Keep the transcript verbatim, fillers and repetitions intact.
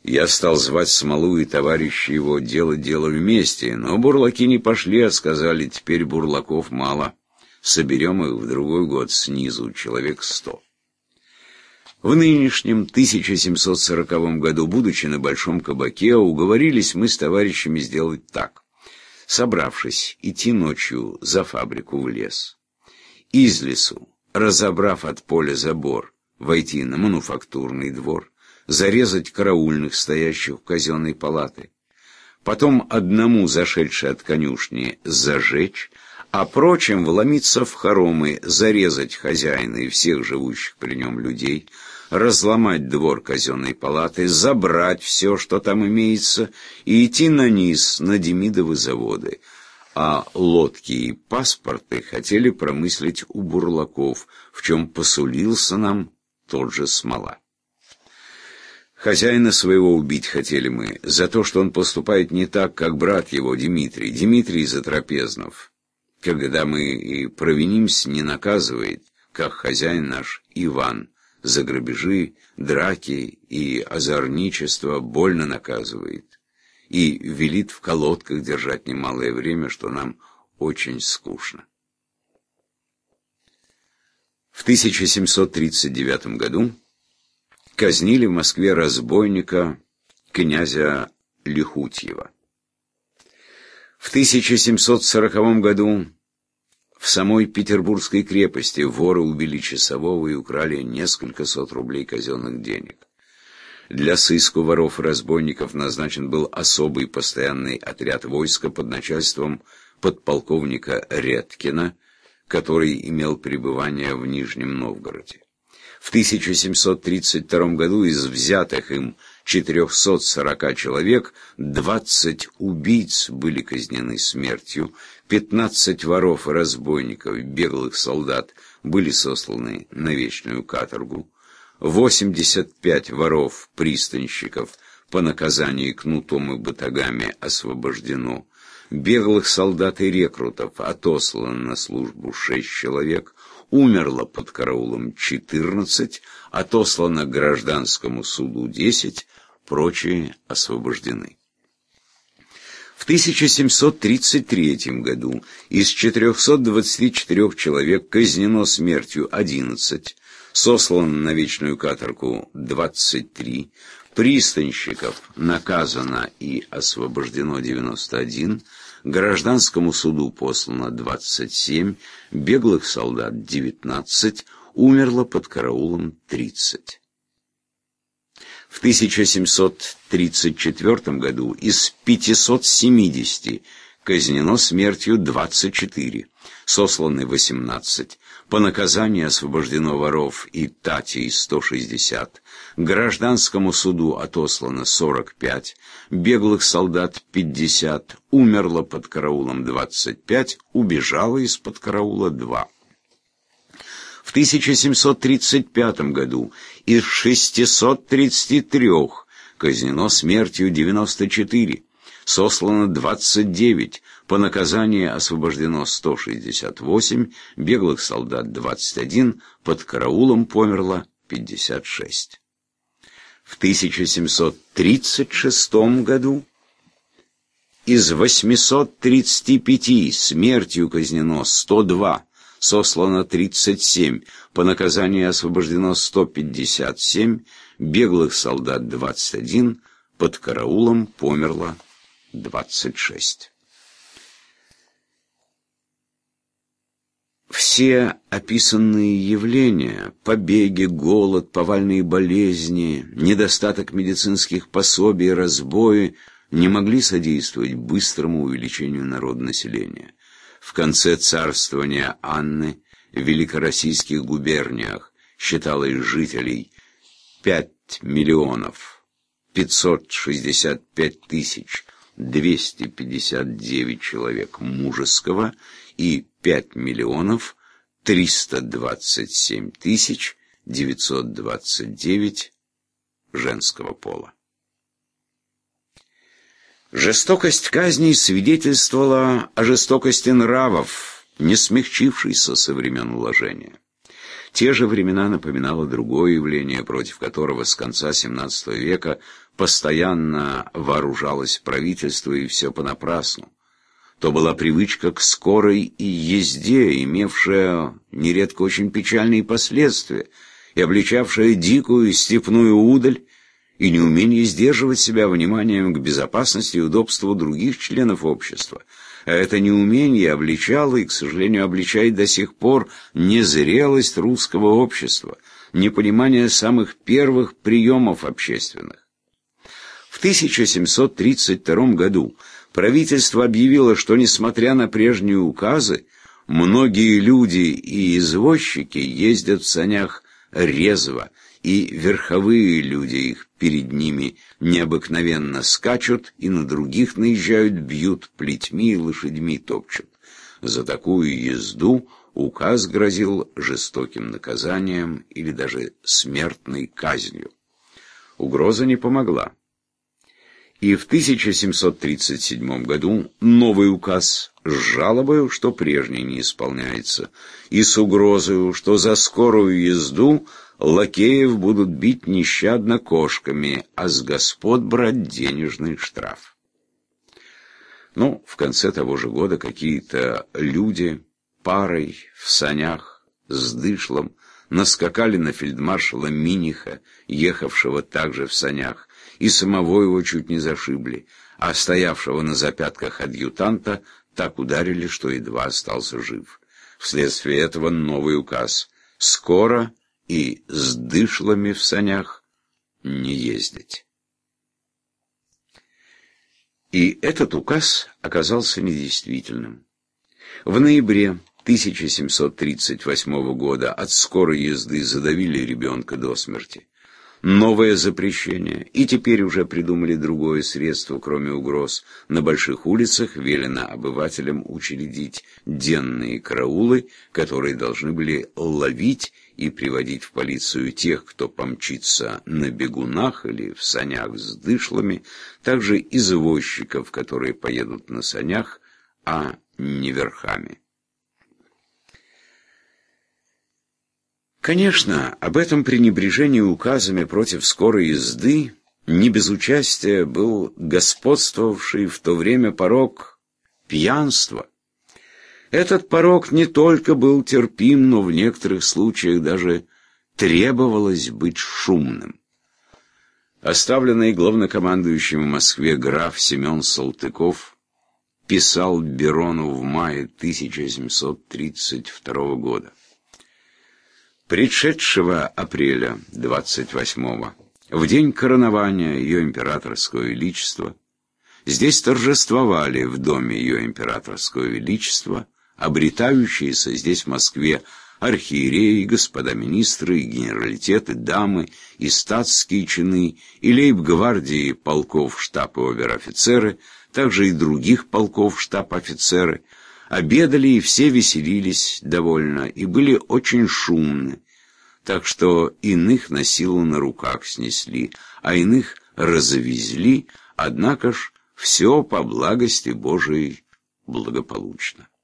Я стал звать Смолу и товарища его делать дело вместе, но бурлаки не пошли, а сказали: теперь бурлаков мало, соберем их в другой год снизу, человек сто. В нынешнем тысяча семьсот сороковом году, будучи на Большом кабаке, уговорились мы с товарищами сделать так. Собравшись, идти ночью за фабрику в лес. Из лесу, разобрав от поля забор, войти на мануфактурный двор, зарезать караульных, стоящих у казенной палаты. Потом одному, зашедший от конюшни, зажечь, а прочим вломиться в хоромы, зарезать хозяина и всех живущих при нем людей, разломать двор казенной палаты, забрать все, что там имеется, и идти на низ, на Демидовы заводы. А лодки и паспорты хотели промыслить у бурлаков, в чем посулился нам тот же Смола. Хозяина своего убить хотели мы за то, что он поступает не так, как брат его Дмитрий, Дмитрий Затрапезнов. Когда мы и провинимся, не наказывает, как хозяин наш Иван, за грабежи, драки и озорничество больно наказывает, и велит в колодках держать немалое время, что нам очень скучно. В тысяча семьсот тридцать девятом году казнили в Москве разбойника князя Лихутьева. В тысяча семьсот сороковом году в самой Петербургской крепости воры убили часового и украли несколько сот рублей казенных денег. Для сыска воров и разбойников назначен был особый постоянный отряд войска под начальством подполковника Редкина, который имел пребывание в Нижнем Новгороде. В тысяча семьсот тридцать втором году из взятых им четырехсот сорока человек двадцать убийц были казнены смертью, пятнадцать воров и разбойников, беглых солдат, были сосланы на вечную каторгу, восемьдесят пять воров-пристанщиков по наказанию кнутом и батагами освобождено, беглых солдат и рекрутов отослано на службу шесть человек, умерло под караулом четырнадцать, отослано к гражданскому суду десять, прочие освобождены. В тысяча семьсот тридцать третьем году из четырехсот двадцати четырёх человек казнено смертью одиннадцать, сослано на вечную каторгу двадцать три, пристанщиков наказано и освобождено девяносто один, гражданскому суду послано двадцать семь, беглых солдат девятнадцать, умерло под караулом тридцать. В тысяча семьсот тридцать четвёртом году из пятисот семидесяти казнено смертью двадцать четыре, сосланы восемнадцать, по наказанию освобождено воров и татей сто шестьдесят, гражданскому суду отослано сорок пять, беглых солдат пятьдесят, умерло под караулом двадцать пять, убежало из-под караула два. В тысяча семьсот тридцать пятом году из шестисот тридцати трёх казнено смертью девяносто четыре, сослано двадцать девять, по наказанию освобождено сто шестьдесят восемь, беглых солдат двадцать один, под караулом померло пятьдесят шесть. В тысяча семьсот тридцать шестом году из восьмисот тридцати пяти смертью казнено сто два, сослано тридцать семь, по наказанию освобождено сто пятьдесят семь, беглых солдат двадцать один, под караулом померло двадцать шесть. Все описанные явления – побеги, голод, повальные болезни, недостаток медицинских пособий, разбои – не могли содействовать быстрому увеличению народонаселения. В конце царствования Анны в великороссийских губерниях считалось жителей пять миллионов пятьсот шестьдесят пять тысяч двести пятьдесят девять человек мужеского и пять миллионов триста двадцать семь тысяч девятьсот двадцать девять женского пола. Жестокость казней свидетельствовала о жестокости нравов, не смягчившейся со времен уложения. Те же времена напоминало другое явление, против которого с конца семнадцатого века постоянно вооружалось правительство, и все понапрасну. То была привычка к скорой и езде, имевшая нередко очень печальные последствия, и обличавшая дикую степную удаль, и неумение сдерживать себя вниманием к безопасности и удобству других членов общества. А это неумение обличало и, к сожалению, обличает до сих пор незрелость русского общества, непонимание самых первых приемов общественных. В тысяча семьсот тридцать втором году правительство объявило, что, несмотря на прежние указы, многие люди и извозчики ездят в санях резво, и верховые люди их перед ними необыкновенно скачут, и на других наезжают, бьют плетьми и лошадьми топчут. За такую езду указ грозил жестоким наказанием или даже смертной казнью. Угроза не помогла. И в тысяча семьсот тридцать седьмом году новый указ с жалобой, что прежний не исполняется, и с угрозой, что за скорую езду лакеев будут бить нещадно кошками, а с господ брать денежный штраф. Ну, в конце того же года какие-то люди парой в санях с дышлом наскакали на фельдмаршала Миниха, ехавшего также в санях, и самого его чуть не зашибли, а стоявшего на запятках адъютанта так ударили, что едва остался жив. Вследствие этого новый указ: скоро и с дышлами в санях не ездить. И этот указ оказался недействительным. В ноябре тысяча семьсот тридцать восьмого года от скорой езды задавили ребенка до смерти. Новое запрещение, и теперь уже придумали другое средство, кроме угроз. На больших улицах велено обывателям учредить денные караулы, которые должны были ловить и приводить в полицию тех, кто помчится на бегунах или в санях с дышлами, также извозчиков, которые поедут на санях, а не верхами. Конечно, об этом пренебрежении указами против скорой езды не без участия был господствовавший в то время порок пьянства. Этот порок не только был терпим, но в некоторых случаях даже требовалось быть шумным. Оставленный главнокомандующим в Москве граф Семен Салтыков писал Берону в мае тысяча семьсот тридцать второго года. Предшедшего апреля двадцать восьмого, в день коронования Ее Императорского Величества, здесь торжествовали в доме Ее Императорского Величества обретающиеся здесь, в Москве, архиереи, господа министры, генералитеты, дамы и статские чины, и лейб-гвардии полков штаб и обер-офицеры, также и других полков штаб-офицеры, обедали и все веселились довольно, и были очень шумны, так что иных на силу на руках снесли, а иных развезли, однако ж все по благости Божией благополучно.